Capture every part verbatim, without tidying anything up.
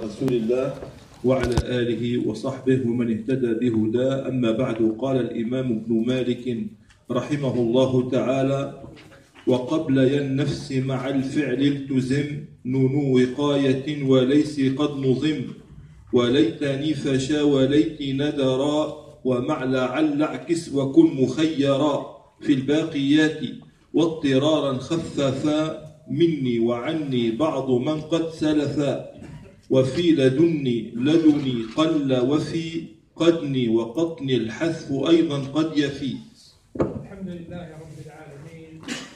رسول الله وعلى آله وصحبه ومن اهتدى بهداه. أما بعد. قال الإمام ابن مالك رحمه الله تعالى: وقبل النفس مع الفعل التزم نون وقاية وليس قد نظم وليتني فشا وليت ندرا ومع لعل اعكس وكن مخيرا في الباقيات واضطرارا خففا مني وعني بعض من قد سلفا وفي لدني لدني قل وفي قدني وقطني الحذف أيضا قد يفي. الحمد لله رب العالمين،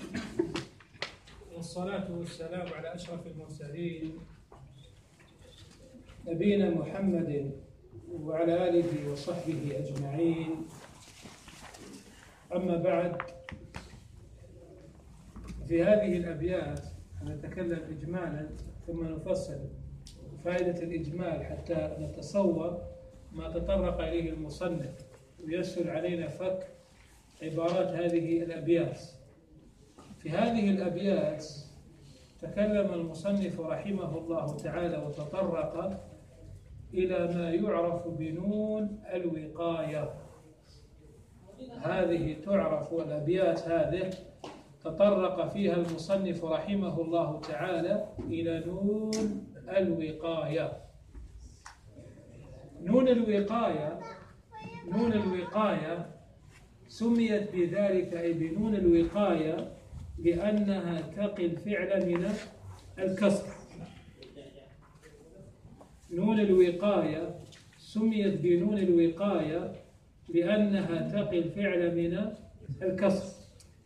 والصلاة والسلام على أشرف المرسلين نبينا محمد وعلى آله وصحبه أجمعين. أما بعد، في هذه الأبيات نتكلم إجمالا ثم نفصل. فائدة الإجمال حتى نتصور ما تطرق إليه المصنف ويسهل علينا فك عبارات هذه الأبيات. في هذه الأبيات تكلم المصنف رحمه الله تعالى وتطرق إلى ما يعرف بنون الوقاية. هذه تعرف، والأبيات هذه تطرق فيها المصنف رحمه الله تعالى إلى نون الوقاية. نون الوقاية نون الوقاية سميت بذلك أي بنون الوقاية لأنها تقي الفعل من الكسر. نون الوقاية سميت بنون الوقاية لأنها تقي الفعل من الكسر.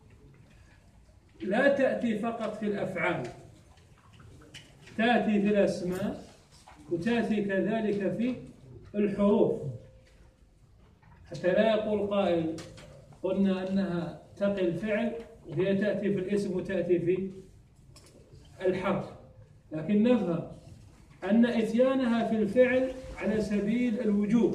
لا تأتي فقط في الأفعال، تأتي في الأسماء وتأتي كذلك في الحروف، حتى لا يقول قائل قلنا أنها تقي الفعل وهي تأتي في الاسم وتأتي في الحرف، لكن نفهم أن إتيانها في الفعل على سبيل الوجوب،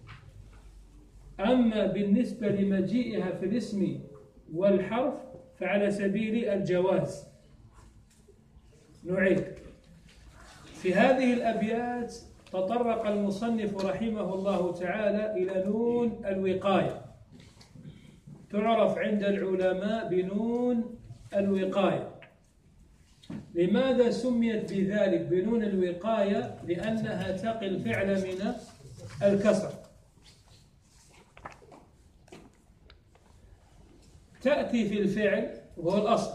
أما بالنسبة لمجيئها في الاسم والحرف فعلى سبيل الجواز. نعيد. في هذه الأبيات تطرق المصنف رحمه الله تعالى إلى نون الوقاية، تعرف عند العلماء بنون الوقاية. لماذا سميت بذلك بنون الوقاية؟ لأنها تقي الفعل من الكسر. تأتي في الفعل وهو الأصل،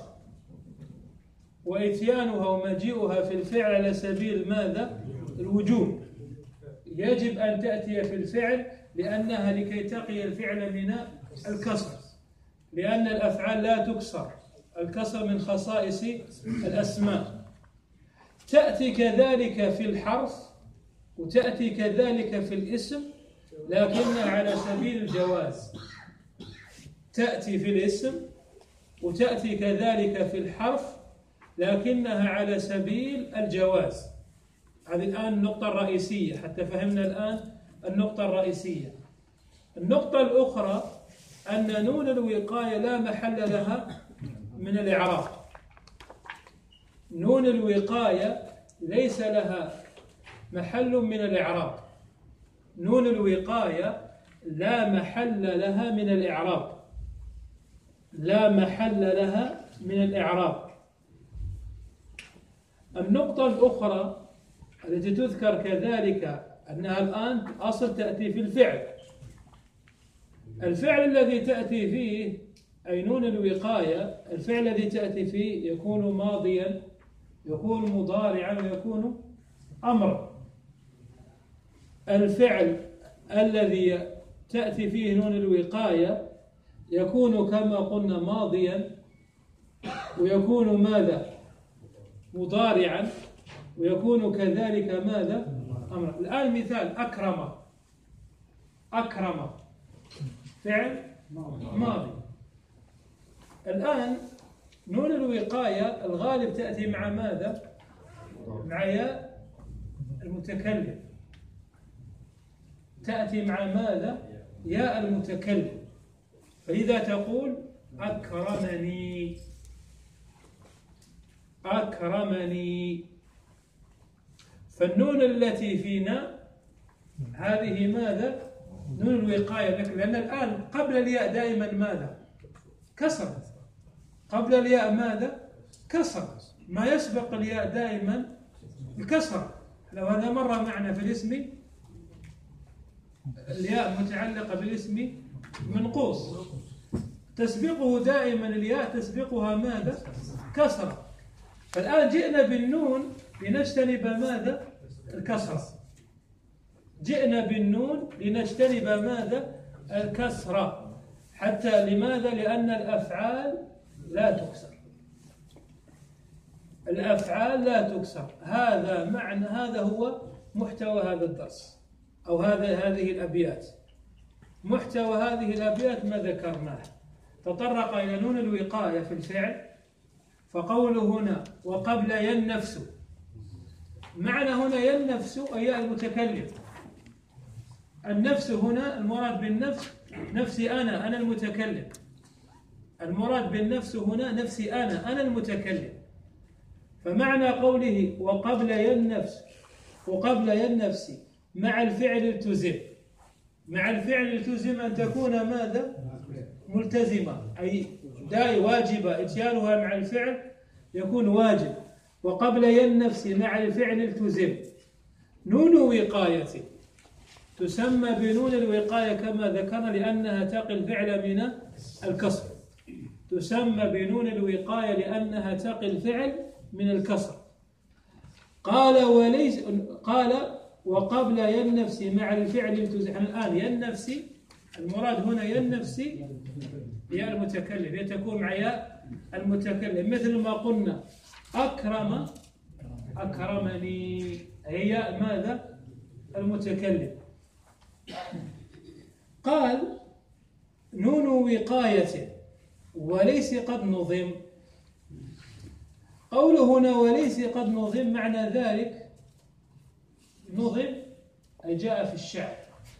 وإتيانها ومجيئها في الفعل على سبيل ماذا؟ الوجوب. يجب أن تأتي في الفعل لأنها لكي تقي الفعل من الكسر، لأن الأفعال لا تكسر، الكسر من خصائص الأسماء. تأتي كذلك في الحرف وتأتي كذلك في الاسم، لكنها على سبيل الجواز. تأتي في الاسم وتأتي كذلك في الحرف، لكنها على سبيل الجواز. هذه الآن النقطة الرئيسية، حتى فهمنا الآن النقطة الرئيسية. النقطة الأخرى أن نون الوقاية لا محل لها من الإعراب. نون الوقاية ليس لها محل من الإعراب. نون الوقاية لا محل لها من الإعراب، لا محل لها من الإعراب. النقطة الأخرى التي تذكر كذلك أنها الآن أصل تأتي في الفعل. الفعل الذي تأتي فيه أي نون الوقاية، الفعل الذي تأتي فيه يكون ماضيا، يكون مضارعا، ويكون أمرا. الفعل الذي تأتي فيه نون الوقاية يكون كما قلنا ماضيا، ويكون ماذا؟ مضارعا، ويكون كذلك ماذا؟ أمرا. الآن مثال: أكرم. أكرم فعل ماضي. الآن نون الوقاية الغالب تأتي مع ماذا؟ مع ياء المتكلم. تأتي مع ماذا؟ ياء المتكلم. فإذا تقول أكرمني، أكرمني، فالنون التي فينا هذه ماذا؟ نون الوقاية، لأن الآن قبل الياء دائما ماذا؟ كسر. قبل الياء ماذا؟ كسر. ما يسبق الياء دائما الكسر. لو هذا مرة معنا في الاسم، الياء متعلقة بالاسم منقوص، تسبقه دائما الياء تسبقها ماذا؟ كسر. فالآن جئنا بالنون لنجتنب ماذا؟ الكسر. جئنا بالنون لنجتنب ماذا؟ الكسرة. حتى لماذا؟ لأن الأفعال لا تكسر. الأفعال لا تكسر. هذا معنى، هذا هو محتوى هذا الدرس أو هذا هذه الأبيات. محتوى هذه الأبيات ما ذكرناه، تطرق إلى نون الوقاية في الفعل، فقوله هنا وقبل ينفس، معنى هنا ينفس أي المتكلم. النفس هنا المراد بالنفس نفسي أنا، أنا المتكلم. المراد بالنفس هنا نفسي أنا، أنا المتكلم. فمعنى قوله وقبل ينفس، وقبل ينفس مع الفعل التزم. مع الفعل التزم أن تكون ماذا؟ ملتزمة، أي داي واجبة، إتيانها مع الفعل يكون واجب. وقبل ينفس مع الفعل التزم نون وقاية تسمى بنون الوقاية كما ذكرنا لأنها تقي الفعل من الكسر. تسمى بنون الوقاية لأنها تقي الفعل من الكسر. قال وليس قال وقبل ينفس مع الفعل التزم. الآن ينفس المراد هنا ينفس يا المتكلم، هي تكون مع يا المتكلم، مثل ما قلنا أكرم أكرمني، هي ماذا؟ المتكلم. قال نون وقاية وليس قد نظم. قوله هنا وليس قد نظم معنى ذلك نظم أي جاء في الشعر.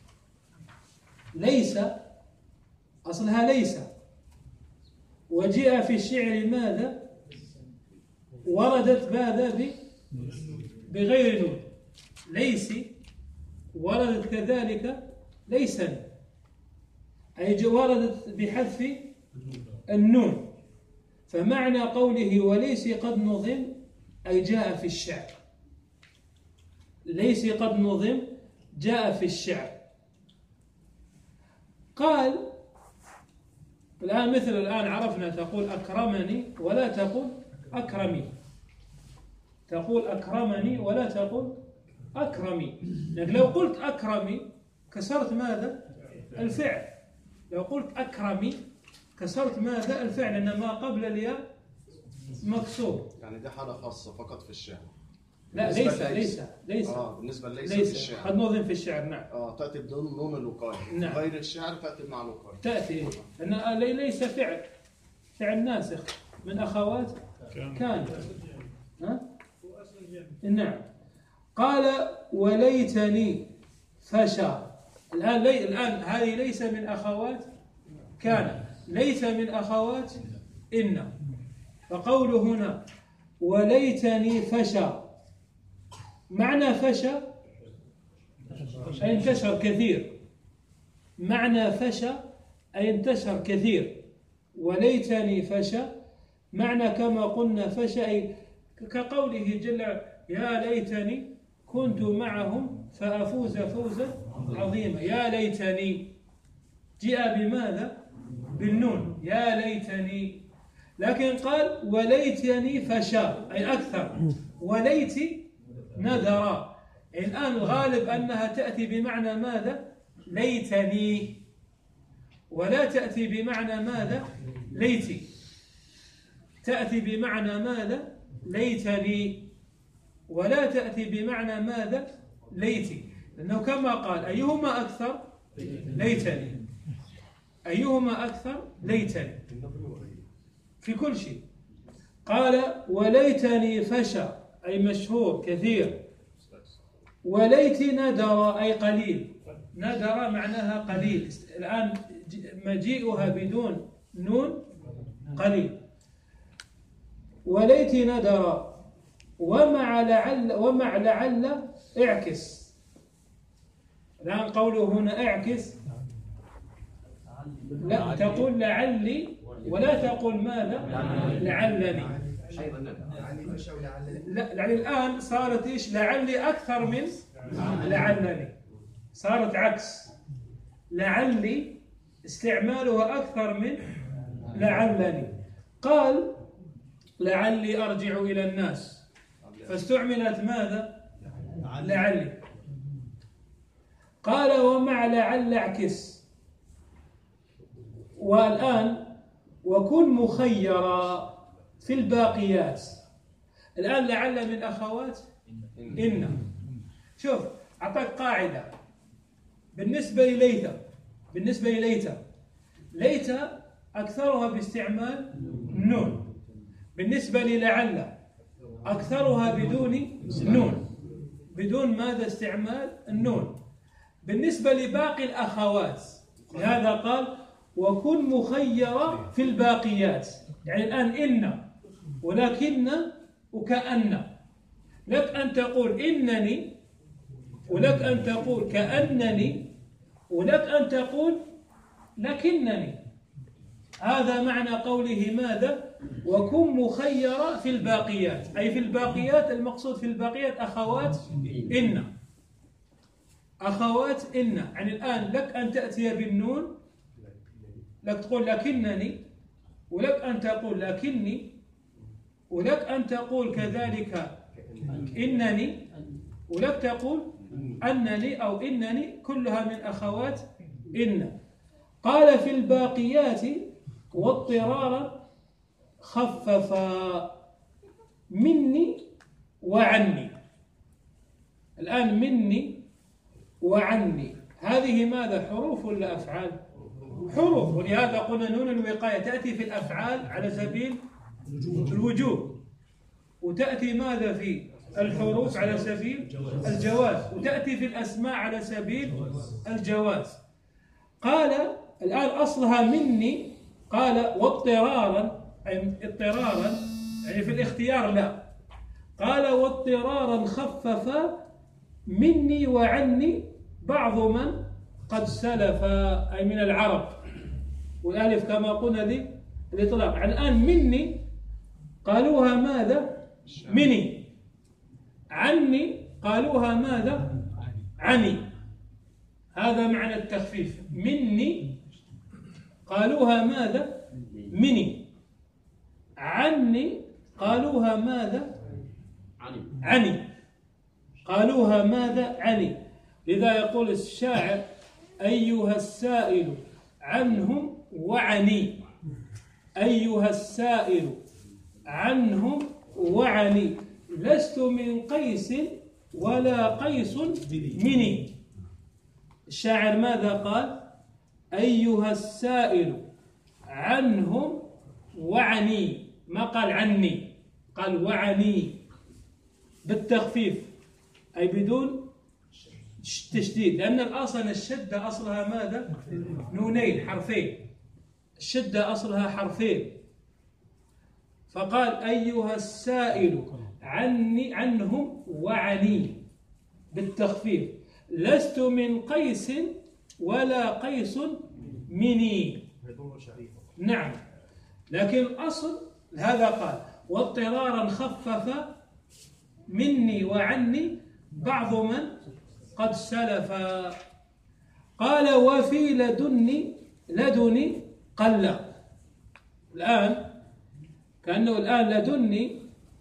ليس أصلها ليس، وجاء في الشعر ماذا؟ وردت ماذا؟ بغير نون. ليس وردت كذلك ليسا، أي وردت بحذف النون. فمعنى قوله وليس قد نظم أي جاء في الشعر. ليس قد نظم جاء في الشعر. قال الآن مثل الآن عرفنا تقول أكرمني ولا تقول أكرمي، تقول أكرمني ولا تقول أكرمي. لكن لو قلت أكرمي كسرت ماذا؟ الفعل. لو قلت أكرمي كسرت ماذا؟ الفعل، لأن ما قبل الياء مكسور. يعني دي حالة خاصة فقط في الشعر. لا ليس ليس ليس اه بالنسبة ليس, ليس في الشعر قد نظم في الشعر. نعم. اه تأتي بدون نون الوقاية. نعم. غير الشعر تأتي مع الوقاية. تأتي لأن ليس فعل، فعل ناسخ من أخوات كان. ها؟ نعم. قال وليتني فشا. الآن لي الآن هذه ليس من أخوات كان، ليس من أخوات إن. فقوله هنا وليتني فشا، معنى فشا أي انتشر كثير. معنى فشا أي انتشر كثير. وليتني فشا معنى كما قلنا فشا أي كقوله جل يا ليتني كنت معهم فأفوز فوزا عظيما. يا ليتني جاء بماذا؟ بالنون، يا ليتني. لكن قال وليتني فشا أي أكثر. وليتي ندرا. الآن الغالب أنها تأتي بمعنى ماذا؟ ليتني، ولا تأتي بمعنى ماذا؟ ليتي. تأتي بمعنى ماذا؟ ليتني، ولا تأتي بمعنى ماذا؟ ليتي. لأنه كما قال أيهما أكثر؟ ليتني. أيهما أكثر؟ ليتني في كل شيء. قال وليتني فشا أي مشهور كثير. وليتي ندر أي قليل. ندر معناها قليل. الآن مجيئها بدون نون قليل. وليتي ندر ومع لعل ومع لعل اعكس. الآن قوله هنا اعكس، لا تقول لعلي ولا تقول ماذا؟ لعلني. لا، يعني الآن صارت إيش؟ لعلي أكثر من لعلني، صارت عكس. لعلي استعمالها أكثر من لعلني. قال لعلي أرجع إلى الناس، فاستعملت ماذا؟ لعلي. قال ومع لعل اعكس. والآن وكن مخيرا في الباقيات. الآن لعل من أخوات إن. شوف أعطاك قاعدة بالنسبة لليت. بالنسبة لليت ليت أكثرها باستعمال النون. بالنسبة للعل أكثرها بدون نون، بدون ماذا؟ استعمال النون. بالنسبة لباقي الأخوات لهذا قال وكن مخيرا في الباقيات. يعني الآن إن ولكن وكأن، لك أن تقول إنني، ولك أن تقول كأنني، ولك أن تقول لكنني. هذا معنى قوله ماذا؟ وكن مخيرا في الباقيات، أي في الباقيات. المقصود في الباقيات أخوات إن. أخوات إن، يعني الآن لك أن تأتي بالنون، لك تقول لكنني، ولك أن تقول لكني، ولك أن تقول كذلك إنني، ولك تقول أنني أو إنني، كلها من أخوات إن. قال في الباقيات واضطرارا خففا مني وعني. الآن مني وعني هذه ماذا؟ حروف ولا أفعال؟ حروف. ولهذا قلنا نون الوقاية تأتي في الأفعال على سبيل الوجوب، وتأتي ماذا في الحروف على سبيل الجواز، وتأتي في الأسماء على سبيل الجواز. قال الآن أصلها مني، قال واضطرارا، أي اضطرارا يعني في الاختيار لا. قال واضطرارا خفف مني وعني بعض من قد سلف، أي من العرب. والألف كما قلنا ذي الإطلاق. يعني الآن مني قالوها ماذا؟ مني. عني قالوها ماذا؟ عني. هذا معنى التخفيف. مني قالوها ماذا؟ مني. عني قالوها ماذا؟ عني. قالوها ماذا؟ عني. لذا يقول الشاعر أيها السائل عنهم وعني. أيها السائل عنهم وعني، لست من قيس ولا قيس مني. الشاعر ماذا قال؟ أيها السائل عنهم وعني، ما قال عني، قال وعني بالتخفيف، أي بدون تشديد، لأن الأصل الشدة أصلها ماذا؟ نونين حرفين. الشدة أصلها حرفين. فقال أيها السائل عني عنهم وعني بالتخفيف، لست من قيس ولا قيس مني. نعم، لكن الأصل هذا قال واضطرارا خفف مني وعني بعض من قد سلف. قال وفي لدني لدني قل. الآن كأنه الآن لدني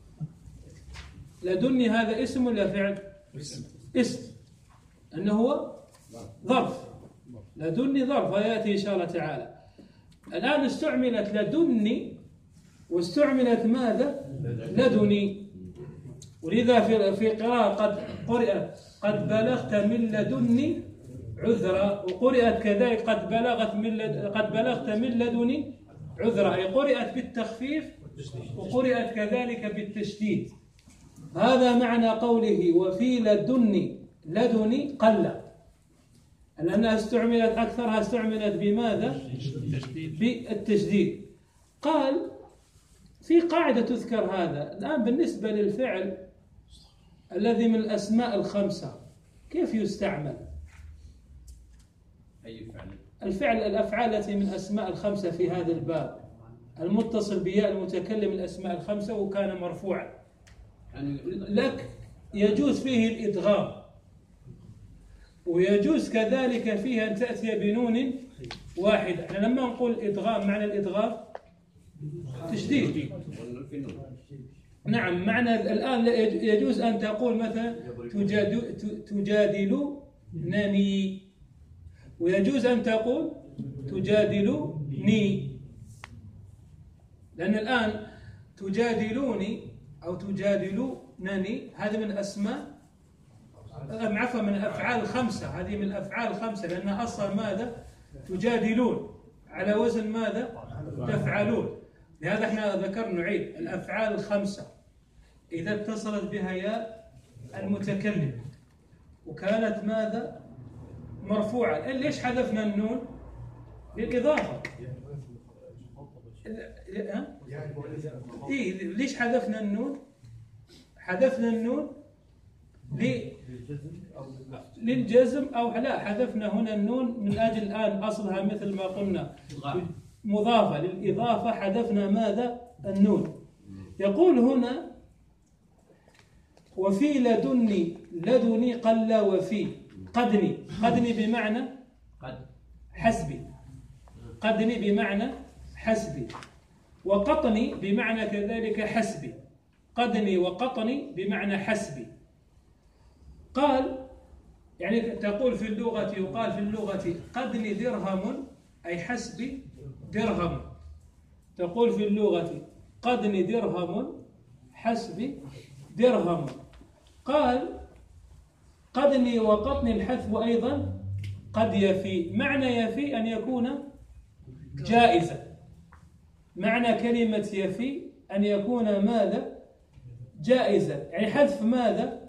لدني هذا اسم ولا فعل؟ اسم، أنه هو ظرف. لدني ظرف ويأتي إن شاء الله تعالى. الآن استعملت لدني واستعملت ماذا؟ لدني. ولذا في في قراءة قد قرأت قد بلغت من لدني عذرا، وقرأت كذلك قد بلغت من لد... قد بلغت من لدني عذرا، أي قرأت بالتخفيف وقرأت كذلك بالتشديد. هذا معنى قوله وفي لدني لدني قل، لأنها استعملت أكثرها استعملت بماذا؟ بالتشديد. قال في قاعدة تذكر هذا الآن بالنسبة للفعل الذي من الأسماء الخمسة كيف يستعمل؟ أي فعل؟ الفعل الأفعال التي من الأسماء الخمسة في هذا الباب المتصل بياء المتكلم الأسماء الخمسة وكان مرفوعا لك يجوز فيه الإدغام، ويجوز كذلك فيه أن تأتي بنون واحدة. احنا لما نقول إدغام معنى الإدغام تشديد. نعم، معنى الآن يجوز أن تقول مثلا تجادلونني، ويجوز أن تقول تجادلوني، لأن الآن تجادلوني أو تجادلونني هذه من أسماء عفوا من الأفعال الخمسة، هذه من الأفعال الخمسة لأنها أصلا ماذا؟ تجادلون على وزن ماذا؟ تفعلون. لهذا احنا ذكرنا نعيد الأفعال الخمسة إذا اتصلت بها ياء المتكلم وكانت ماذا؟ مرفوعة. ليش حذفنا النون؟ للإضافة. إيه ليش حذفنا النون؟ حذفنا النون للجزم أو لا، حذفنا هنا النون من أجل الآن أصلها مثل ما قلنا مضافة للإضافة، حذفنا ماذا؟ النون. يقول هنا وفي لدني، لدني قل وفي، قدني، قدني بمعنى حسبي، قدني بمعنى حسبي، وقطني بمعنى كذلك حسبي، قدني وقطني بمعنى حسبي. قال يعني تقول في اللغة، يقال في اللغة قدني درهم أي حسبي درهم، تقول في اللغة قدني درهم حسبي درهم. قال قدني وقطني الحذف أيضا قد يفي، معنى يفي أن يكون جائزة، معنى كلمة يفي أن يكون ماذا؟ جائزة. يعني حذف ماذا؟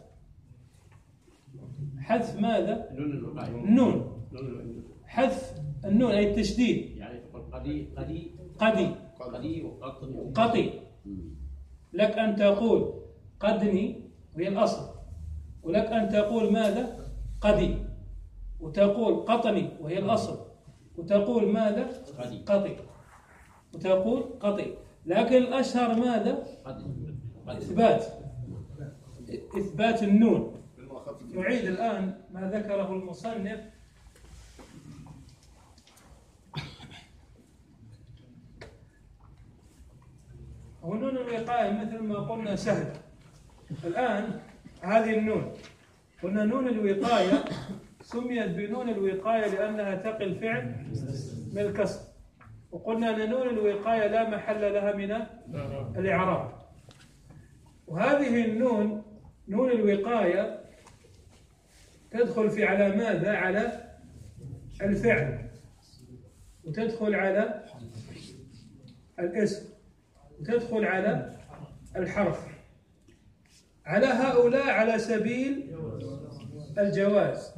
حذف ماذا؟ النون، حذف النون أي التشديد، يعني تقول قدي قدي قدي قدي وقطني قطي. لك أن تقول قدني وهي الأصل، ولك أن تقول ماذا؟ قدي، وتقول قطني وهي الأصل، وتقول ماذا؟ قطي، وتقول قطي. لكن الأشهر ماذا؟ إثبات، إثبات النون. نعيد الآن ما ذكره المصنف. ونون الوقاية مثل ما قلنا سهل. الآن هذه النون قلنا نون الوقاية سميت بنون الوقاية لأنها تقي الفعل من الكسر، وقلنا أن نون الوقاية لا محل لها من الإعراب. وهذه النون نون الوقاية تدخل في على ماذا؟ على الفعل، وتدخل على الاسم، وتدخل على الحرف. على هؤلاء على سبيل الجواز،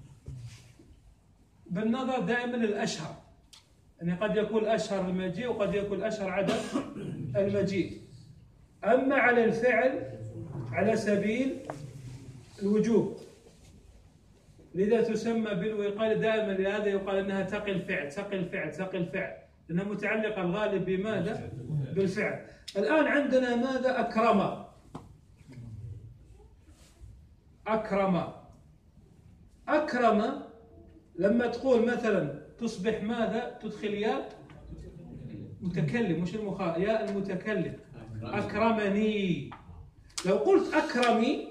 بالنظر دائما للأشهر، يعني قد يكون أشهر المجيء وقد يكون أشهر عدم المجيء. أما على الفعل على سبيل الوجوب، لذا تسمى بالوقاية دائما. لهذا يقال أنها تقي الفعل، تقي الفعل، تقي الفعل، لأنها متعلقة الغالب بماذا؟ بالفعل. الآن عندنا ماذا؟ أكرم، أكرم، أكرم لما تقول مثلا تصبح ماذا؟ تدخل ياء متكلم، مش المخاطب، ياء المتكلم. أكرمني. لو قلت أكرمي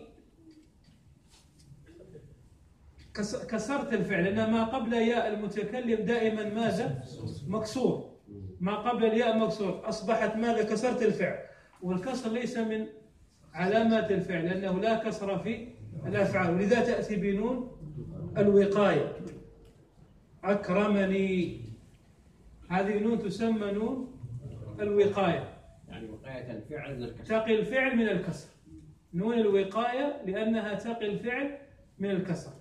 كسرت الفعل، لأن ما قبل ياء المتكلم دائما ماذا؟ مكسور، ما قبل الياء مكسور، أصبحت ماذا؟ كسرت الفعل. والكسر ليس من علامات الفعل لأنه لا كسر في الأفعال، ولذا تأتي بنون الوقاية. أكرمني، هذه نون تسمى نون الوقاية، يعني وقاية الفعل من الكسر، تقي الفعل من الكسر. نون الوقاية لأنها تقي الفعل من الكسر.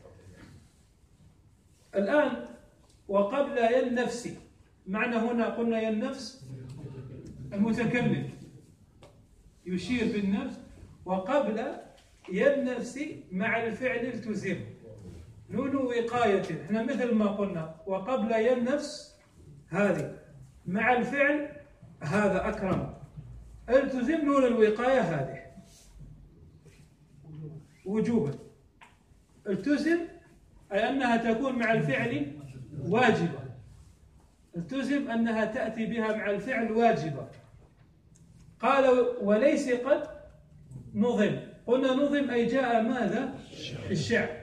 الآن وقبل يا النفس، معنى هنا قلنا يا النفس المتكلم يشير بالنفس، وقبل ينفس مع الفعل التزم نون وقاية. احنا مثل ما قلنا وقبل ينفس هذه مع الفعل هذا أكرم، التزم نون الوقاية هذه وجوبا. التزم أي أنها تكون مع الفعل واجبة، التزم أنها تأتي بها مع الفعل واجبة. قال وليس قد نظم، قلنا نظم أي جاء ماذا؟ الشعر.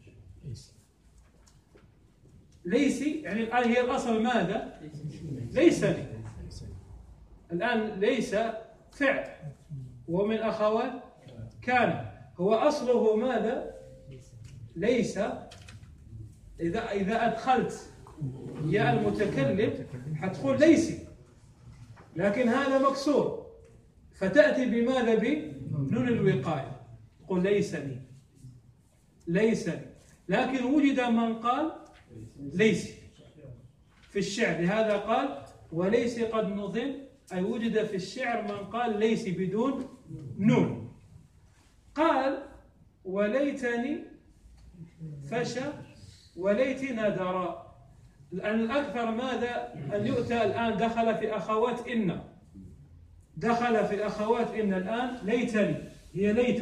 ليس يعني الآن هي الأصل ماذا؟ ليس لي. الآن ليس فعل ومن أخوات كان، هو أصله ماذا؟ ليس. إذا إذا أدخلت يا المتكلم حتقول ليس، لكن هذا مكسور فتأتي بماذا؟ بنون الوقاية، تقول ليس لي ليس لي. لكن وجد من قال ليس في الشعر، لهذا قال وليس قد نظم، أي وجد في الشعر من قال ليس بدون نون. قال وليتني فشى وليتنا درى. الآن الأكثر ماذا؟ أن يؤتى الآن دخل في أخوات إن، دخل في أخوات إن الآن ليتني، هي ليت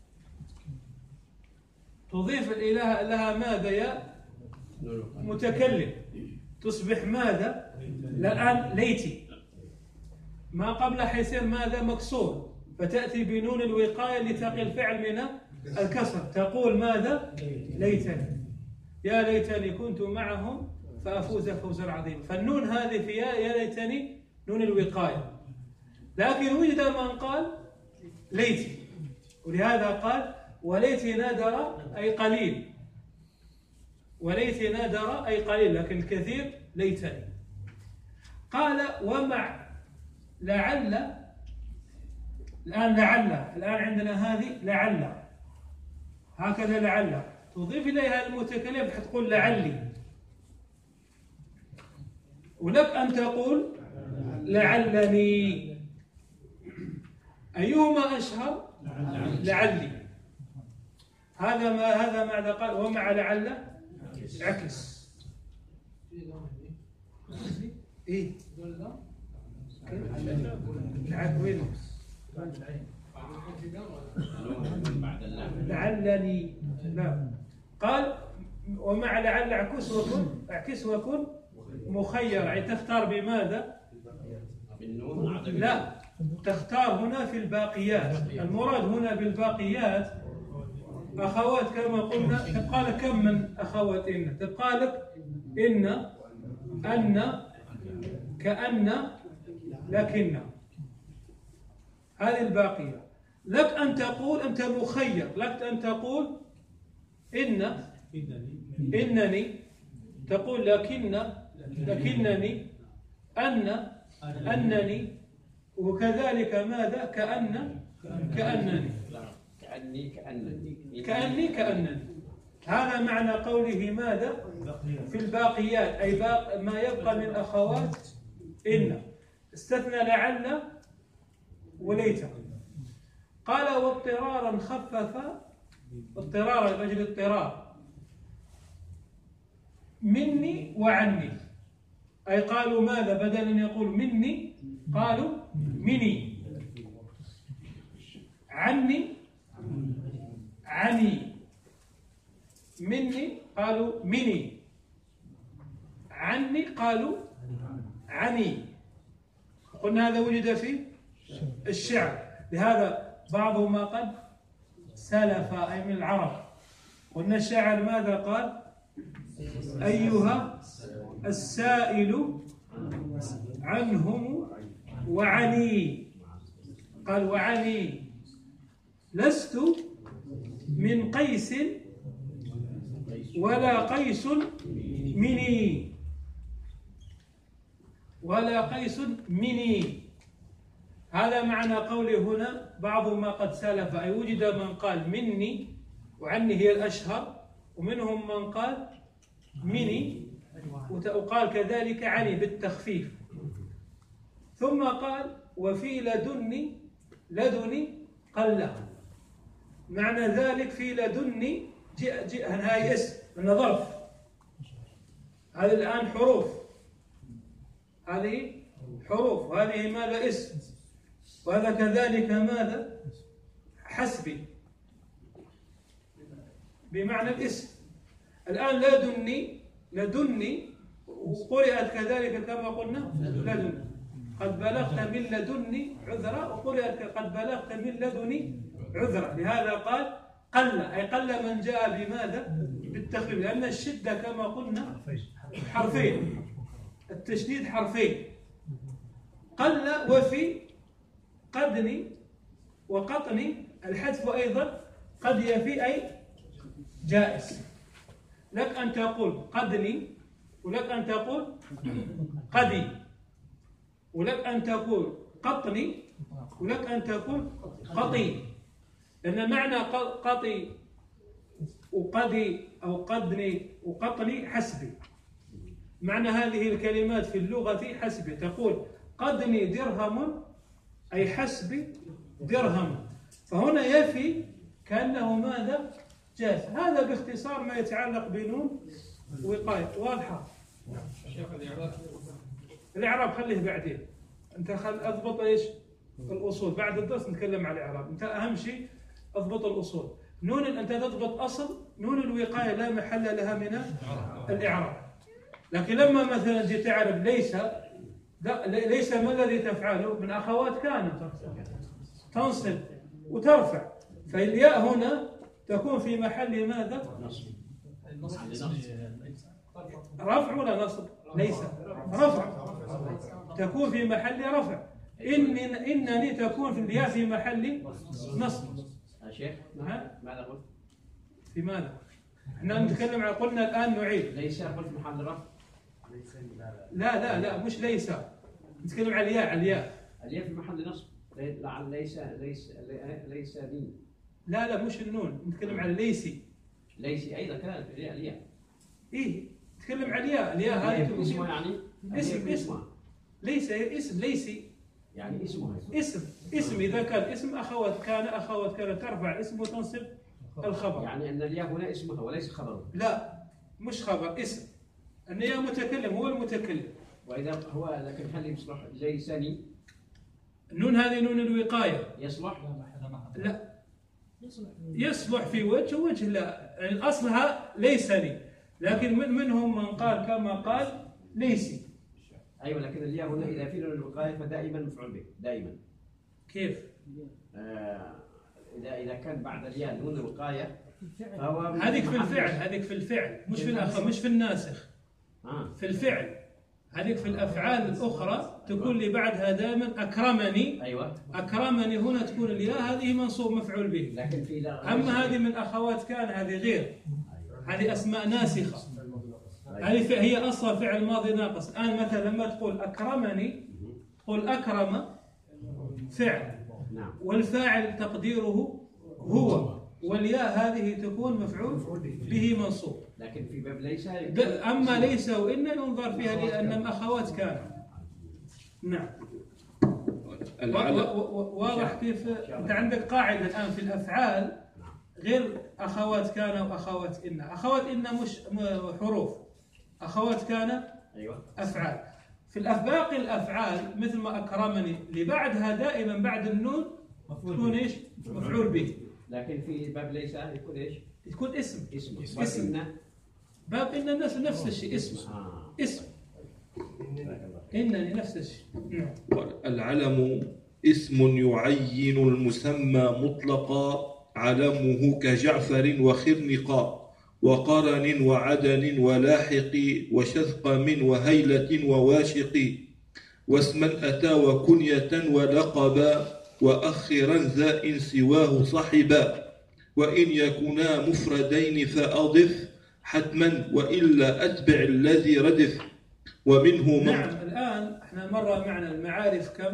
تضيف الإله لها ماذا يا متكلم، تصبح ماذا؟ الآن ليتي، ما قبل حيصير ماذا؟ مكسور، فتأتي بنون الوقاية لتقي الفعل من الكسر، تقول ماذا؟ ليتني يا ليتني كنت معهم فأفوز فوزا عظيما. فالنون هذه في يا ليتني نون الوقاية، لكن وجد من قال ليتي، ولهذا قال وليتي نادر أي قليل، وليتي نادر أي قليل، لكن الكثير ليتني. قال ومع لعل، الآن لعل، الآن عندنا هذه لعل، هكذا لعل تضيف إليها المتكلم حتقول لعلي، ولك أن تقول لعلني، أيهما أشهر؟ لعلي. هذا ما هذا ماذا قال؟ ومع لعل عكس. إيه؟ لعلني لا، قال ومع لعل اعكس وكن، اعكس وكن مخير، يعني تختار بماذا؟ لا، تختار هنا في الباقيات. المراد هنا بالباقيات أخوات كما قلنا، تبقى لك كم من أخوات إن؟ تبقى لك إن، أن، كأن، لكن، هذه الباقية. لك أن تقول أنت مخير، لك أن تقول إن، إنني، تقول لكن، لكنني، أن، أنني، وكذلك ماذا؟ كأن، كأنني، كأني كأنني كأني كأنني. هذا معنى قوله ماذا؟ في الباقيات، أي باق ما يبقى من أخوات إن، استثنى لعل وليت. قال واضطرارا خفف، اضطرارا رجل اضطرار، مني وعني، أي قالوا ماذا؟ بدل أن يقول مني قالوا مني، عني عني، مني قالوا مني، عني قالوا عني. قلنا هذا وجد في الشعر، لهذا بعضهما قد سلف أي من العرب. قلنا الشاعر ماذا قال؟ أيها السائل عنهم وعني، قال وعني لست من قيس ولا قيس مني، ولا قيس مني. هذا معنى قوله هنا بعض ما قد سلف، أي وجد من قال مني وعني هي الأشهر، ومنهم من قال مني، وقال كذلك عني بالتخفيف. ثم قال وفي لدني، لدني قل، معنى ذلك في لدني جاء جاء هاي اسم من ظرف. هذه الآن حروف، هذه حروف، وهذه ماذا؟ اسم. وهذا كذلك ماذا؟ حسبي بمعنى الاسم. الآن لدني لدني وقرأت كذلك كما قلنا لدني، قد بلغت من لدني عذرا، وقرأت قد بلغت من لدني عذرا. لهذا قال قل، أي قل من جاء بماذا؟ بالتخفيف، لأن الشدة كما قلنا حرفين، التشديد حرفين. قل وفي قدني وقطني الحذف أيضا قد يفي أي جائز. لك أن تقول قدني، ولك أن تقول قدي، ولك أن تقول قطني، ولك أن تقول قطي، لأن معنى قطي وقدي أو قدني وقطني حسبي. معنى هذه الكلمات في اللغة حسبي. تقول قدني درهم أي حسبي درهم، فهنا يفي كأنه ماذا؟ جاز. هذا باختصار ما يتعلق بنون وقاية. واضحة؟ الإعراب خليه بعدين، أنت خل أضبط إيش؟ الأصول. بعد الدرس نتكلم على الإعراب. أنت أهم شيء أضبط الأصول. نون أنت تضبط أصل نون الوقاية لا محل لها من الإعراب. لكن لما مثلا جيت تعرف ليس، ليس ما الذي تفعله؟ من أخوات كان تنصب وترفع، فالياء هنا تكون في محل ماذا؟ رفع ولا نصب؟ ليس رفع، تكون في محل رفع. إن إنني تكون في الياء في محل نصب. يا شيخ ماذا قلت؟ في ماذا؟ احنا نتكلم عن، قلنا الآن نعيد. ليس قلت محل رفع؟ لا لا لا مش ليس، نتكلم على الياء. على الياء الياء في محل نصب. لعل ليس ليس ليس دين. لا لا مش النون، نتكلم على ليسي. ليسي أيضا كذلك الياء. الياء إيه نتكلم على الياء. الياء هذه اسمه يعني اسم اسم ليس اسم ليسي يعني اسمه اسم اسم إذا كان اسم أخوات كان أخوات كان ترفع اسم وتنصب الخبر. يعني أن الياء هنا اسمها وليس خبره. لا مش خبر، اسم. النية متكلم، هو المتكلم. وإذا هو لكن هل يصلح ليسني؟ النون هذه نون الوقاية. يصلح؟ لا يصلح في وجه ووجه لا، يعني أصلها ليسني، لكن من منهم من قال كما قال ليسي. أيوة، لكن الياء هنا إذا في نون الوقاية فدائما مفعول به دائما. كيف؟ آه إذا إذا كان بعد الياء نون الوقاية فهو هذيك في الفعل، هذيك في الفعل مش في الأخ مش في الناسخ. آه. في الفعل هذيك في الأفعال الأخرى تكون لي بعدها دائما أكرمني. أيوة. أكرمني هنا تكون الياء هذه منصوب مفعول به. لكن في لا. أما هذه من أخوات كان هذه غير، هذه أسماء ناسخة. هذه هي أصلا فعل ماضي ناقص. الآن مثلا لما تقول أكرمني تقول أكرم فعل، والفاعل تقديره هو، والياء هذه تكون مفعول به منصوب. لكن في باب ليس. أما ليس وإن ينظر فيها لأنهم أخوات كان. نعم. واضح كيف؟ أنت عندك قاعدة الآن في الأفعال غير أخوات كان وأخوات إن. أخوات إن مش حروف، أخوات كان أفعال. في باقي الأفعال مثل ما أكرمني اللي بعدها دائما بعد النون تكون إيش؟ مفعول به. لكن في باب ليس يكون إيش؟ يكون اسم. اسم. اسم. باب إن الناس نفس الشيء اسم. آه. اسم. إنني نفس الشيء. العلم اسم يعين المسمى مطلقا، علمه كجعفر وخرنقا وقرن وعدن ولاحق وشذقم وهيلة وواشق، واسما أتى وكنية ولقبا، وأخرا ذا إن سواه صحبا، وإن يكونا مفردين فأضف حتما، وإلا أتبع الذي ردف. ومنه من. نعم. الآن احنا مر معنا المعارف كم؟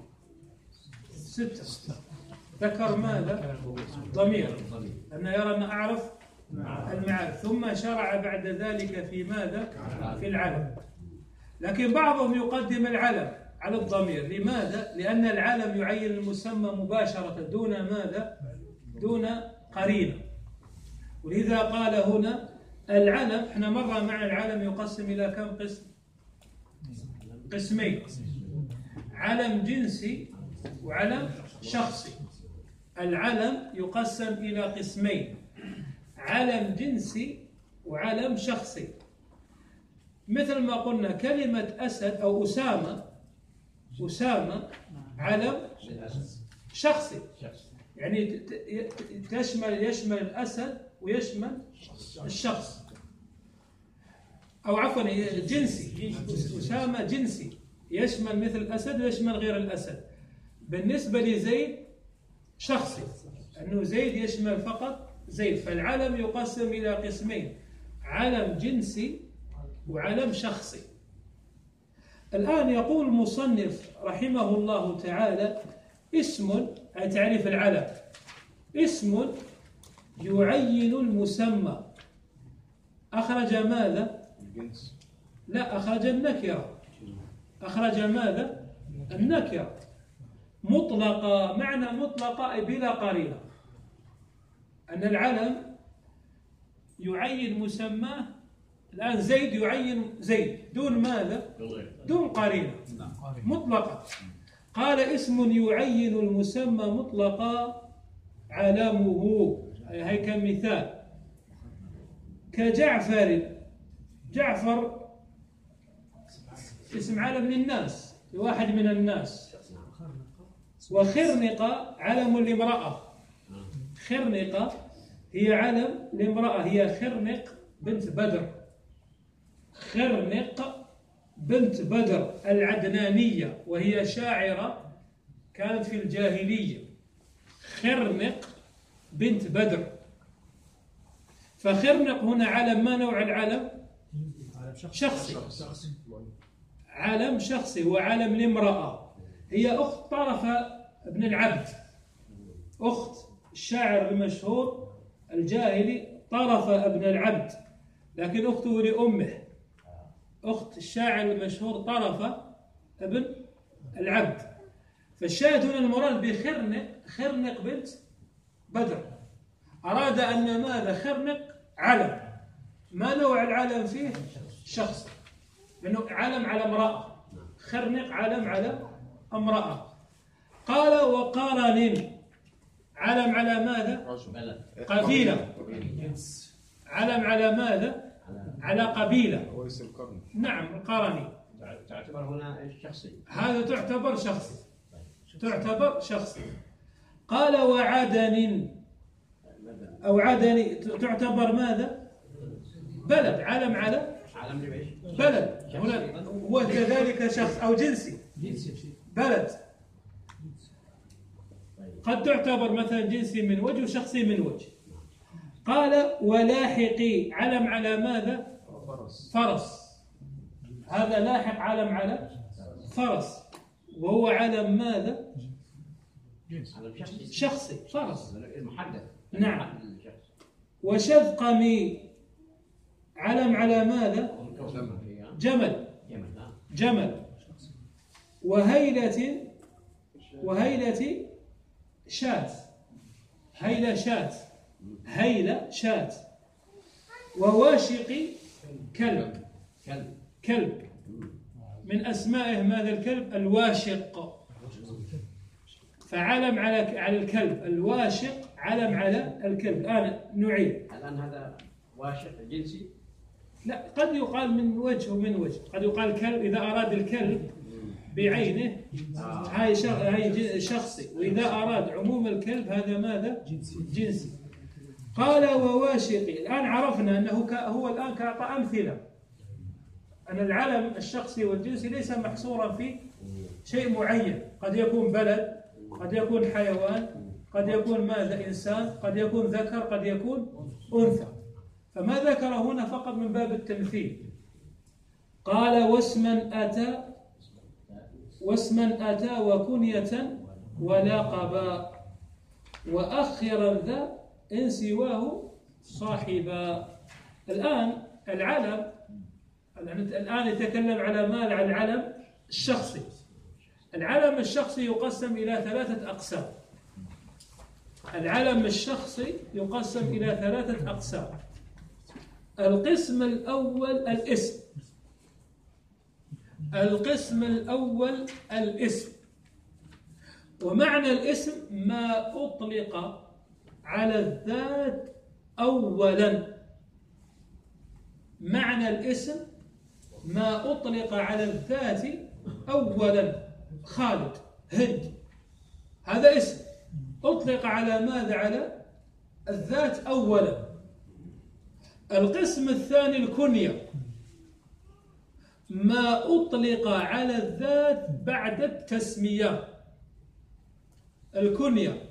ستة. ذكر ماذا؟ ضمير، أنه يرى أن أعرف المعارف، ثم شرع بعد ذلك في ماذا؟ في العلم. لكن بعضهم يقدم العلم على الضمير. لماذا؟ لأن العلم يعين المسمى مباشرة دون ماذا؟ دون قرينة. ولذا قال هنا العلم، احنا مر معنا العلم يقسم إلى كم قسم؟ قسمين: علم جنسي وعلم شخصي. العلم يقسم إلى قسمين: علم جنسي وعلم شخصي. مثل ما قلنا كلمة أسد أو أسامة، أسامة علم شخصي، يعني تشمل يشمل الأسد ويشمل الشخص، أو عفوا جنسي. أسامة جنسي يشمل مثل الأسد ويشمل غير الأسد. بالنسبة لزيد شخصي، أنه زيد يشمل فقط زيد. فالعلم يقسم إلى قسمين: علم جنسي وعلم شخصي. الآن يقول المصنف رحمه الله تعالى: اسم، أي تعريف العلم، اسم يعين المسمى. أخرج ماذا؟ الجنس. لا، أخرج النكرة. أخرج ماذا؟ النكرة مطلقة. معنى مطلقة أي بلا قرينة. أن العلم يعين مسماه. الآن زيد يعين زيد دون ماذا؟ دون قرينة مطلقة. قال: اسم يعين المسمى مطلقا علامه، هي كمثال: كجعفر. جعفر اسم علم للناس، لواحد من الناس. وخرنقة علم لامرأة. خرنقة هي علم لامرأة، هي خرنق بنت بدر. خرنق بنت بدر العدنانية، وهي شاعرة كانت في الجاهلية. خرنق بنت بدر. فخرنق هنا علم، ما نوع العلم؟ شخصي. علم شخصي وعلم لامرأة، هي أخت طرف ابن العبد، أخت الشاعر المشهور الجاهلي طرف ابن العبد، لكن أخته لأمه. أخت الشاعر المشهور طرف ابن العبد. فالشاهد هنا المراد بخرنق خرنق بنت بدر. أراد أن ماذا؟ خرنق علم. ما نوع العلم فيه؟ شخص، لأنه علم على امرأة. خرنق علم على امرأة. قال: وقرن علم على ماذا؟ قبيلة. علم على ماذا؟ على قبيلة. نعم، القرني. تعتبر هنا شخصي. هذا تعتبر شخصي، تعتبر شخصي. قال: وعدن أو عدن تعتبر ماذا؟ بلد. علم على بلد، هنا هو كذلك شخص أو جنسي. بلد قد تعتبر مثلا جنسي من وجه وشخصي من وجه. قال: ولاحقي علم على ماذا؟ فرس. هذا لاحق علم على فرس، وهو علم ماذا؟ شخصي، فرس المحدث. نعم. وشذقمي علم على ماذا؟ جمل. جمل. وهيلة وهيلة شاة. هيلة شاة. هيلة شاة. وواشق كلب. كلب من أسمائه ماذا؟ الكلب الواشق. فعلم على على الكلب الواشق، علم على الكلب. الآن نعيد. الآن هذا واشق جنسي؟ لا، قد يقال من وجه ومن وجه. قد يقال كلب إذا أراد الكلب بعينه، هاي هاي شخصي. وإذا أراد عموم الكلب هذا ماذا؟ جنسي. قال: وواشقي. الآن عرفنا أنه هو الآن كأعطى أمثلة أن العلم الشخصي والجنسي ليس محصورا في شيء معين. قد يكون بلد، قد يكون حيوان، قد يكون ماذا؟ إنسان، قد يكون ذكر، قد يكون أنثى. فما ذكر هنا فقط من باب التمثيل. قال: واسما أتى واسما أتى وكنية ولقبا، وأخرا ذا إن سواه صاحبا. الآن العلم، الآن يتكلم على مال على العلم الشخصي. العلم الشخصي يقسم إلى ثلاثة أقسام. العلم الشخصي يقسم إلى ثلاثة أقسام. القسم الأول الاسم. القسم الأول الاسم، ومعنى الاسم ما أطلق على الذات أولا. معنى الاسم ما أطلق على الذات أولا. خالد، هند، هذا اسم أطلق على ماذا؟ على الذات أولا. القسم الثاني الكنية، ما أطلق على الذات بعد التسمية. الكنية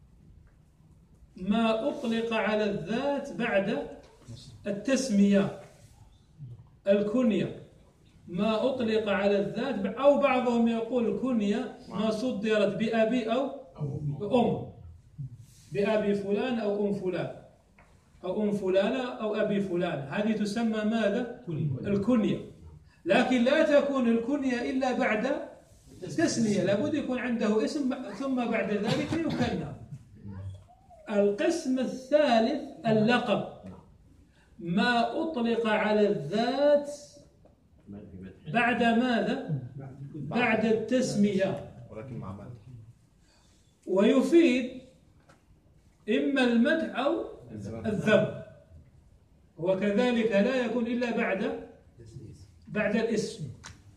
ما أطلق على الذات بعد التسمية. الكنية ما أطلق على الذات، أو بعضهم يقول الكنية ما صدرت بأبي أو بأم، بأبي فلان أو أم فلان، أو أم فلانة أو أبي فلان، هذه تسمى ماذا؟ الكنية. لكن لا تكون الكنية إلا بعد التسمية، لابد يكون عنده اسم ثم بعد ذلك يكنى. القسم الثالث اللقب، ما أطلق على الذات بعد ماذا؟ بعد التسمية، ولكن مع مدح، ويفيد إما المدح أو الذم، وكذلك لا يكون إلا بعد بعد الاسم.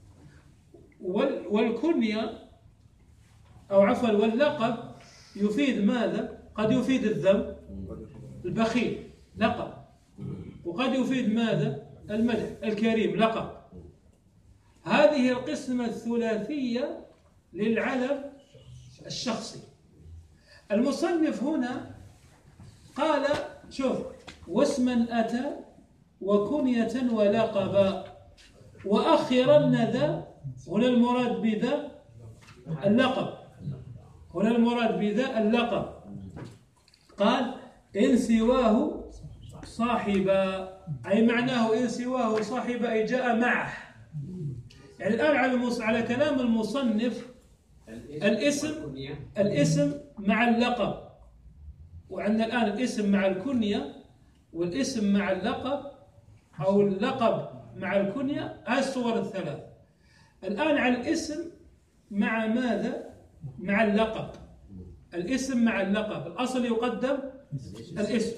والكنية أو عفوا واللقب يفيد ماذا؟ قد يفيد الذم، البخيل لقب، وقد يفيد ماذا؟ المدح، الكريم لقب. هذه القسمة الثلاثية للعلم الشخصي. المصنف هنا قال شوف: واسما أتى وكنية ولقبا وأخرن ذا. هنا المراد بذا اللقب، هنا المراد بذا اللقب. قال إن سواه صاحبا، أي معناه إن سواه صاحبا أي جاء معه. يعني الآن على على كلام المصنف الاسم الاسم مع اللقب، وعندنا الآن الاسم مع الكنية والاسم مع اللقب، أو اللقب مع الكنية، هذه الصور الثلاث. الآن على الاسم مع ماذا؟ مع اللقب. الاسم مع اللقب، الأصل يقدم الاسم،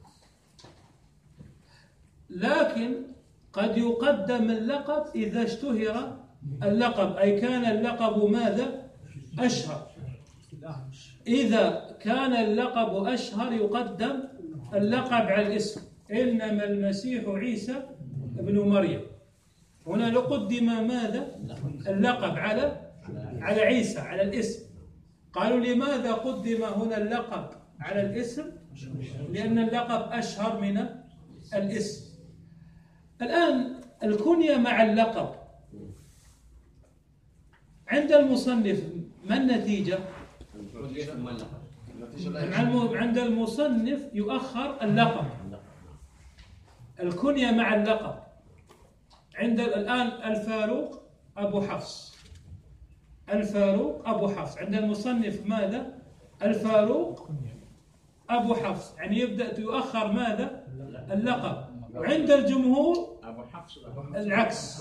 لكن قد يقدم اللقب إذا اشتهر اللقب، أي كان اللقب ماذا؟ أشهر. إذا كان اللقب أشهر يقدم اللقب على الاسم. إنما المسيح عيسى ابن مريم، هنا لقدم ماذا؟ اللقب على على عيسى، على الاسم. قالوا لماذا قدم هنا اللقب على الاسم؟ لأن اللقب أشهر من الاسم. الآن الكنية مع اللقب عند المصنف ما النتيجة؟ عند المصنف يؤخر اللقب، الكنية مع اللقب. عند الآن الفاروق أبو حفص، الفاروق أبو حفص عند المصنف ماذا؟ الفاروق أبو حفص، يعني يبدأ يؤخر ماذا؟ اللقب. وعند الجمهور العكس،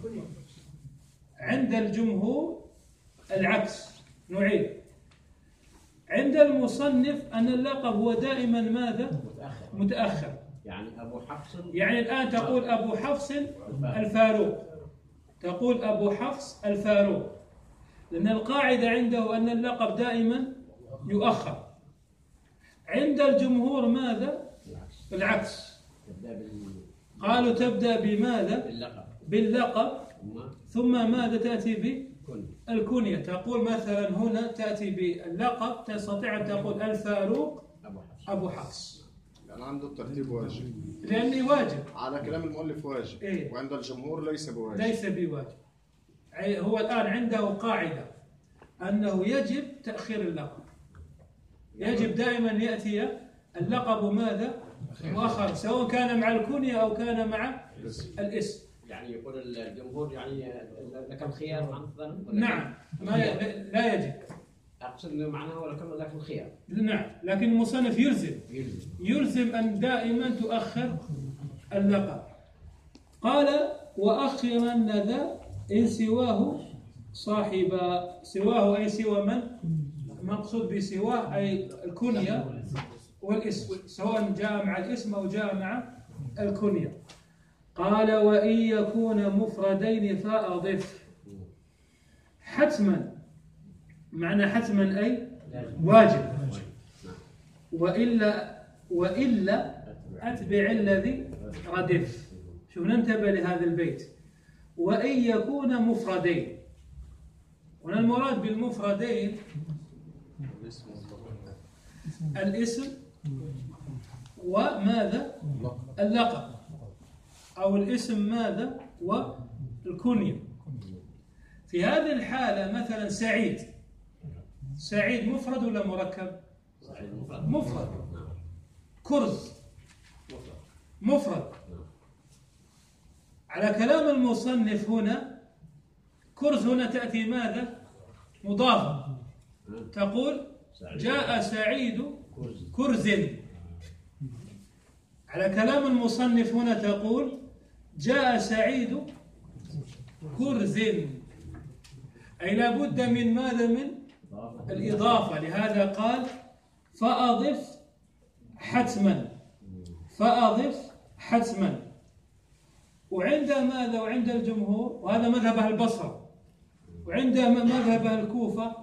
عند الجمهور العكس. نعيد: عند المصنف أن اللقب هو دائما ماذا؟ متأخر. يعني أبو حفص، يعني الآن تقول أبو حفص الفاروق، تقول أبو حفص الفاروق، لأن القاعدة عنده أن اللقب دائما يؤخر. عند الجمهور ماذا؟ العكس، قالوا تبدأ بماذا؟ باللقب، ثم ماذا؟ تأتي بالكنية. تقول مثلا هنا تأتي باللقب، تستطيع أن تقول الفاروق أبو حفص، لأن عنده الترتيب واجب، لأنه واجب على كلام المؤلف واجب. إيه؟ وعند الجمهور ليس بواجب، ليس بواجب. هو الآن عنده قاعدة أنه يجب تأخير اللقب، يجب دائما يأتي اللقب ماذا؟ مؤخر، سواء كان مع الكنية أو كان مع الاسم. يعني يقول الجمهور يعني لك الخيار عن الظن؟ نعم، ما لا يجب. اقصد انه معناه ولا كان لكن خيار. نعم، لكن المصنف يلزم يلزم يلزم أن دائما تؤخر اللقب. قال وأخرن ذا إن سواه صاحبا. سواه أي سوى من؟ مقصود بسواه أي الكنية والاسم، سواء جاء مع الاسم أو جاء مع الكنية. قال وإن يكون مفردين فأضف. حتما، معنى حتما أي واجب. وإلا وإلا أتبع الذي ردف. شوف ننتبه لهذا البيت. وإن يكون مفردين، هنا المراد بالمفردين الاسم وماذا؟ اللقب، أو الاسم ماذا؟ والكنية. في هذه الحالة مثلا سعيد، سعيد مفرد ولا مركب؟ مفرد. كرز مفرد. على كلام المصنف هنا كرز هنا تأتي ماذا؟ مضافة. تقول جاء سعيد كرز. على كلام المصنف هنا تقول جاء سعيد كرز، أي لا بد من ماذا؟ من الإضافة. لهذا قال فأضف حتما، فأضف حتما. وعند ماذا؟ وعند الجمهور، وهذا مذهب أهل البصرة، وعند مذهب أهل الكوفة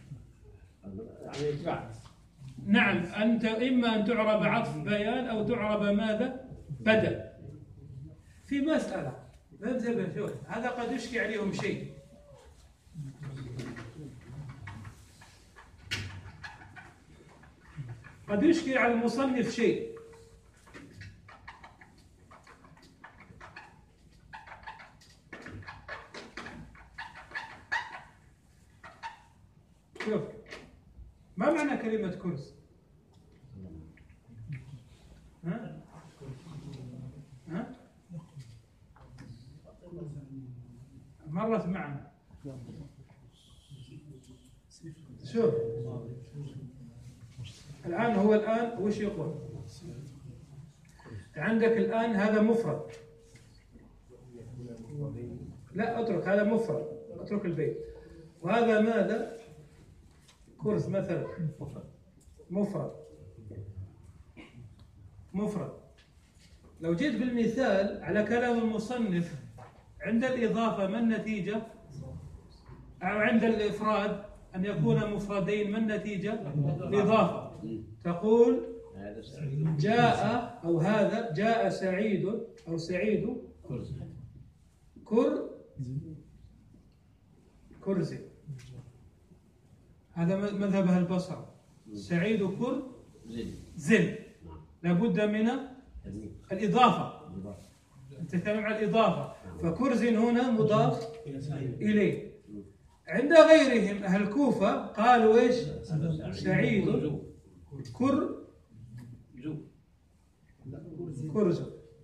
نعم، أنت إما أن تعرب عطف بيان أو تعرب ماذا؟ بدل. في مسألة انتبه، شوف هذا قد يشكي عليهم شيء. قد يشكي على المصنف شيء. شوف ما معنى كلمة كرز؟ ها؟ ها؟ مرت معنا. شوف الآن هو الآن وش يقول؟ عندك الآن هذا مفرد، لا اترك هذا مفرد، اترك البيت. وهذا ماذا؟ كرز مثلا مفرد مفرد. لو جيت بالمثال على كلام المصنف عند الإضافة ما النتيجة؟ أو عند الإفراد أن يكون مفردين ما النتيجة؟ الإضافة. تقول جاء أو هذا جاء سعيد أو سعيد كر كرزي. هذا مذهب أهل البصرة. سعيد كر زن، لابد من الإضافة. نتكلم عن الإضافة. فكرز هنا مضاف إليه. عند غيرهم أهل الكوفة قالوا إيش؟ سعيد كر كرز.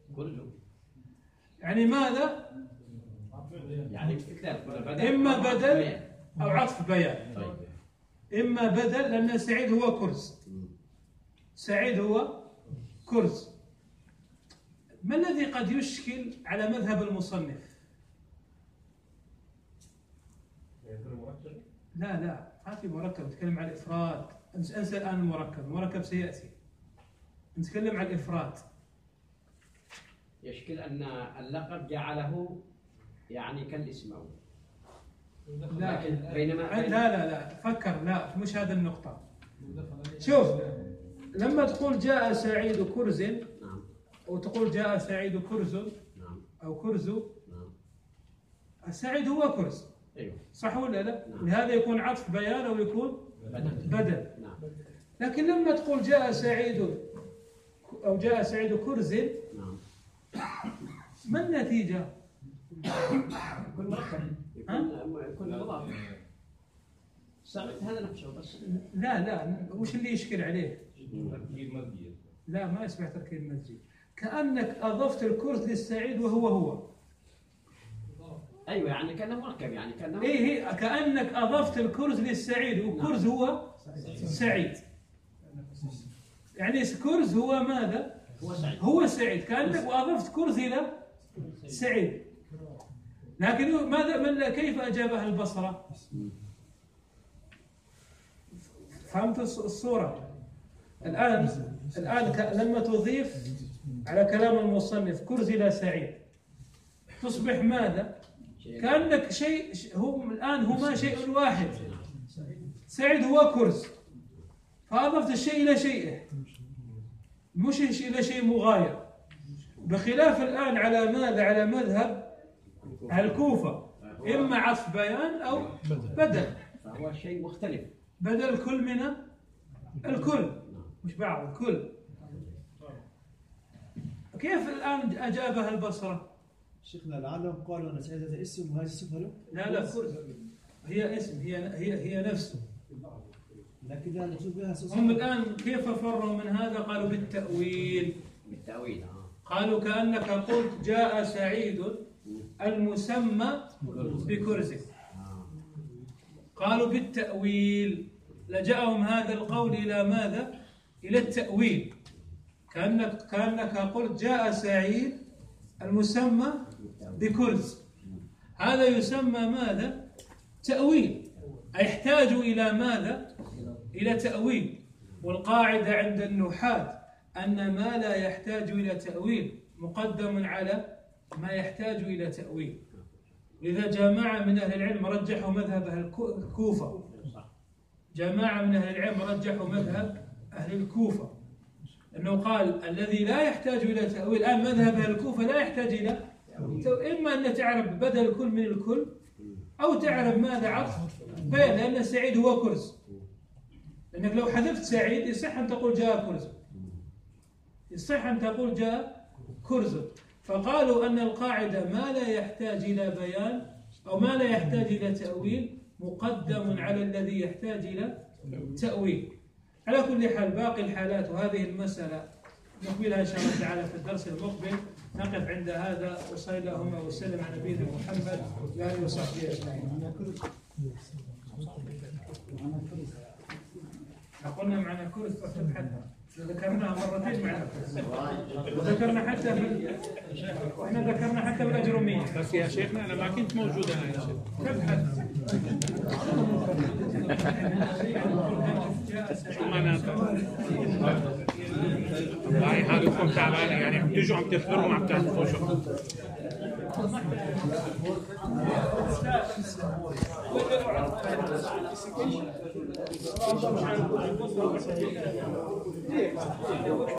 يعني ماذا؟ يعني إما بدل أو عطف بيان. إما بدل، لأن سعيد هو كرز، سعيد هو كرز. ما الذي قد يشكل على مذهب المصنف؟ لا لا ما في مركب، نتكلم عن الإفراد. انسى الآن المركب، المركب سيأتي. نتكلم عن الإفراد. يشكل أن اللقب جعله يعني كالاسم أو لا بينما لا لا لا فكر، لا مش هذا النقطة. شوف لما تقول جاء سعيد كرز وتقول جاء سعيد كرز أو كرز، السعيد هو كرز، صح ولا لا؟ لهذا يكون عطف بيان أو يكون بدل. لكن لما تقول جاء سعيد أو جاء سعيد كرز، ما النتيجة؟ يكون مركب، يكون مضاف. هذا نفسه بس. لا لا وش اللي يشكل عليه؟ لا ما يصبح تركيب مزجي. كأنك أضفت الكرز للسعيد وهو هو. ايوه يعني كانه مركب يعني كانه ايه هي كانك اضفت الكرز للسعيد، وكرز هو سعيد. يعني كرز هو ماذا؟ هو سعيد هو سعيد، كانك واضفت كرز الى سعيد. لكن ماذا من كيف اجابها البصره؟ فهمت الصوره؟ الان الان لما تضيف على كلام المصنف كرز الى سعيد تصبح ماذا؟ كأنك شيء هم الآن هما شيء واحد. سعيد هو كرز، فأضفت الشيء إلى شيئه مش إلى شيء مغاير، بخلاف الآن على ماذا؟ على مذهب الكوفة، إما عطف بيان أو بدل، فهو شيء مختلف، بدل الكل من الكل مش بعض الكل. كيف الآن أجابها البصرة؟ شيخنا لعلهم قالوا أن سعيد هذا اسم وهذه الصفة له؟ لا لا كرز هي اسم، هي هي هي نفسه. لكن لا نقصد بها صفة. هم الآن كيف فروا من هذا؟ قالوا بالتأويل. بالتأويل آه. قالوا كأنك قلت جاء سعيد المسمى بكرزه. قالوا بالتأويل، لجأهم هذا القول إلى ماذا؟ إلى التأويل. كأنك كأنك قلت جاء سعيد المسمى بكرز، هذا يسمى ماذا؟ تأويل، أي يحتاج إلى ماذا؟ إلى تأويل. والقاعدة عند النحاة أن ما لا يحتاج إلى تأويل مقدم على ما يحتاج إلى تأويل. لذا جماعة من أهل العلم رجحوا مذهب أهل الكوفة، جماعة من أهل العلم رجحوا مذهب أهل الكوفة، أنه قال الذي لا يحتاج إلى تأويل. الآن مذهب أهل الكوفة لا يحتاج إلى تأويل، إما أن تعرف بدل الكل من الكل، أو تعرف ماذا عطف بيان، لأن سعيد هو كرز. لأنك لو حذفت سعيد يصح أن تقول جاء كرز، يصح أن تقول جاء كرز. فقالوا أن القاعدة ما لا يحتاج إلى بيان أو ما لا يحتاج إلى تأويل مقدم على الذي يحتاج إلى تأويل. على كل حال باقي الحالات وهذه المسألة نكملها إن شاء الله تعالى في الدرس المقبل. نقف عند هذا، وصلى اللهم وسلم على نبينا محمد وآله وصحبه أجمعين. قلنا معنا كرز فافتح، ذكرناها مرتين معنا كرز، وذكرنا حتى في واحنا ذكرنا حتى بالأجرومية. بس يا شيخنا أنا ما كنت موجود أنا يا شيخ. تبحث شو معناته؟ والله حالكم تعبانة يعني، عم تيجوا عم تحضروا ما عم تعرفوا شو.